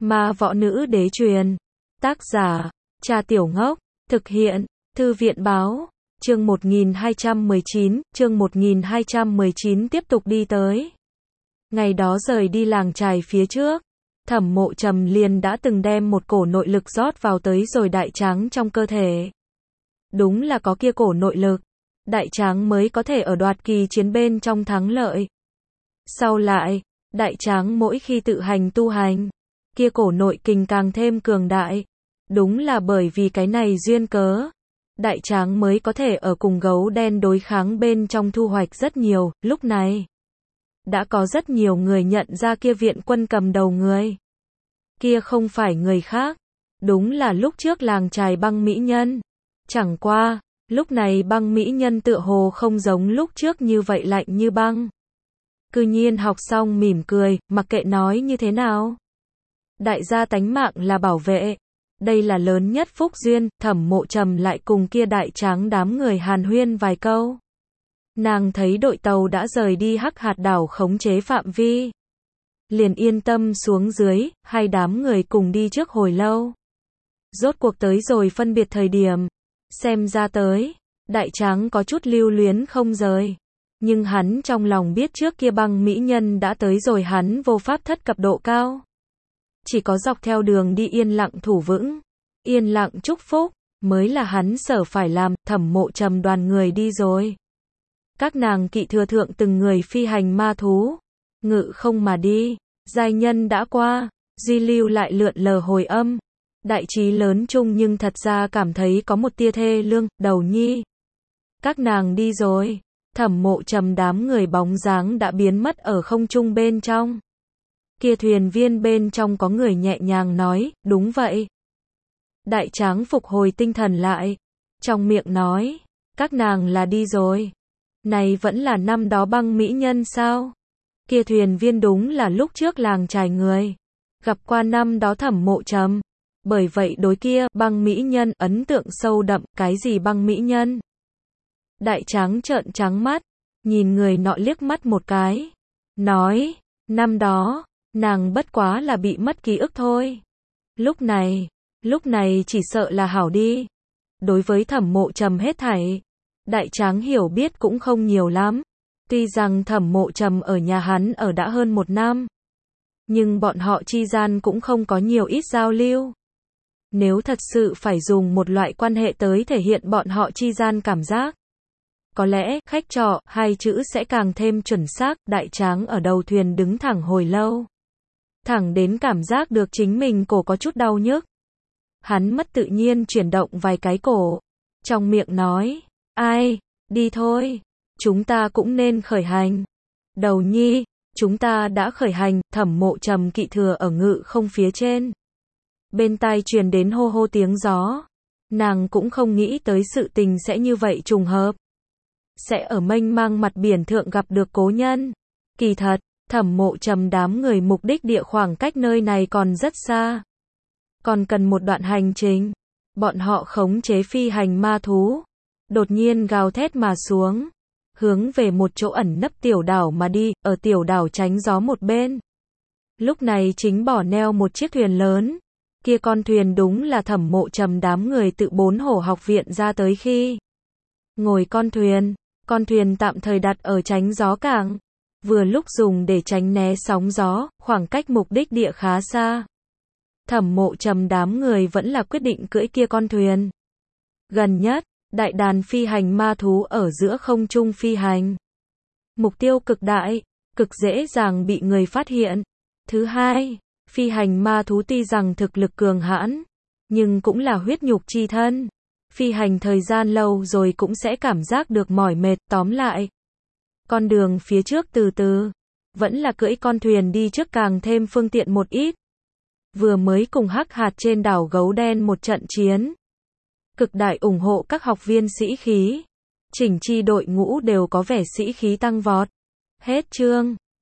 Ma võ nữ đế truyền. Tác giả, Cha Tiểu Ngốc. Thực hiện, Thư viện báo. Chương 1219 tiếp tục đi tới. Ngày đó rời đi làng chài phía trước, Thẩm Mộ Trầm liền đã từng đem một cổ nội lực rót vào tới rồi đại tráng trong cơ thể. Đúng là có kia cổ nội lực, đại tráng mới có thể ở đoạt kỳ chiến bên trong thắng lợi. Sau lại, đại tráng mỗi khi tự hành tu hành, kia cổ nội kình càng thêm cường đại. Đúng là bởi vì cái này duyên cớ, đại tráng mới có thể ở cùng gấu đen đối kháng bên trong thu hoạch rất nhiều. Lúc này, đã có rất nhiều người nhận ra kia viện quân cầm đầu người. Kia không phải người khác, đúng là lúc trước làng chài Băng Mỹ Nhân. Chẳng qua, lúc này Băng Mỹ Nhân tựa hồ không giống lúc trước như vậy lạnh như băng. Cư nhiên học xong mỉm cười, mặc kệ nói như thế nào. Đại gia tánh mạng là bảo vệ. Đây là lớn nhất phúc duyên. Thẩm Mộ Trầm lại cùng kia đại tráng đám người hàn huyên vài câu. Nàng thấy đội tàu đã rời đi Hắc Hạt đảo khống chế phạm vi, liền yên tâm xuống dưới. Hai đám người cùng đi trước hồi lâu, rốt cuộc tới rồi phân biệt thời điểm. Xem ra tới, đại tráng có chút lưu luyến không rời. Nhưng hắn trong lòng biết trước kia Băng Mỹ Nhân đã tới rồi, hắn vô pháp thất cập độ cao. Chỉ có dọc theo đường đi yên lặng thủ vững, yên lặng chúc phúc, mới là hắn sở phải làm. Thẩm Mộ Trầm đoàn người đi rồi. Các nàng kỵ thừa thượng từng người phi hành ma thú, ngự không mà đi. Giai nhân đã qua, duy lưu lại lượn lờ hồi âm. Đại trí lớn chung nhưng thật ra cảm thấy có một tia thê lương. Đầu nhi, các nàng đi rồi. Thẩm Mộ Trầm đám người bóng dáng đã biến mất ở không trung bên trong. Kia thuyền viên bên trong có người nhẹ nhàng nói, đúng vậy. Đại tráng phục hồi tinh thần lại, trong miệng nói, các nàng là đi rồi. Này vẫn là năm đó Băng Mỹ Nhân sao? Kia thuyền viên đúng là lúc trước làng chài người, gặp qua năm đó Thẩm Mộ Trầm. Bởi vậy đối kia Băng Mỹ Nhân ấn tượng sâu đậm. Cái gì Băng Mỹ Nhân? Đại tráng trợn trắng mắt, nhìn người nọ liếc mắt một cái, nói, năm đó, nàng bất quá là bị mất ký ức thôi. Lúc này chỉ sợ là hảo đi. Đối với Thẩm Mộ Trầm hết thảy, đại tráng hiểu biết cũng không nhiều lắm. Tuy rằng Thẩm Mộ Trầm ở nhà hắn ở đã hơn 1 năm, nhưng bọn họ chi gian cũng không có nhiều ít giao lưu. Nếu thật sự phải dùng một loại quan hệ tới thể hiện bọn họ chi gian cảm giác, có lẽ, khách trọ, 2 chữ sẽ càng thêm chuẩn xác. Đại tráng ở đầu thuyền đứng thẳng hồi lâu, thẳng đến cảm giác được chính mình cổ có chút đau nhức. Hắn mất tự nhiên chuyển động vài cái cổ, trong miệng nói, ai, đi thôi, chúng ta cũng nên khởi hành. Đầu nhi, chúng ta đã khởi hành. Thẩm Mộ Trầm kỵ thừa ở ngự không phía trên, bên tai truyền đến hô hô tiếng gió. Nàng cũng không nghĩ tới sự tình sẽ như vậy trùng hợp, sẽ ở mênh mang mặt biển thượng gặp được cố nhân. Kỳ thật, Thẩm Mộ Trầm đám người mục đích địa khoảng cách nơi này còn rất xa, còn cần một đoạn hành trình. Bọn họ khống chế phi hành ma thú, đột nhiên gào thét mà xuống, hướng về một chỗ ẩn nấp tiểu đảo mà đi. Ở tiểu đảo tránh gió một bên, lúc này chính bỏ neo một chiếc thuyền lớn. Kia con thuyền đúng là Thẩm Mộ Trầm đám người tự 4 hổ học viện ra tới khi ngồi con thuyền tạm thời đặt ở tránh gió cảng, vừa lúc dùng để tránh né sóng gió, khoảng cách mục đích địa khá xa. Thẩm Mộ Trầm đám người vẫn là quyết định cưỡi kia con thuyền. Gần nhất, đại đàn phi hành ma thú ở giữa không trung phi hành, mục tiêu cực đại, cực dễ dàng bị người phát hiện. Thứ hai, phi hành ma thú tuy rằng thực lực cường hãn, nhưng cũng là huyết nhục chi thân. Phi hành thời gian lâu rồi cũng sẽ cảm giác được mỏi mệt. Tóm lại, con đường phía trước từ từ, vẫn là cưỡi con thuyền đi trước càng thêm phương tiện một ít. Vừa mới cùng Hắc Hạt trên đảo gấu đen một trận chiến, cực đại ủng hộ các học viên sĩ khí, chỉnh chi đội ngũ đều có vẻ sĩ khí tăng vọt. Hết chương.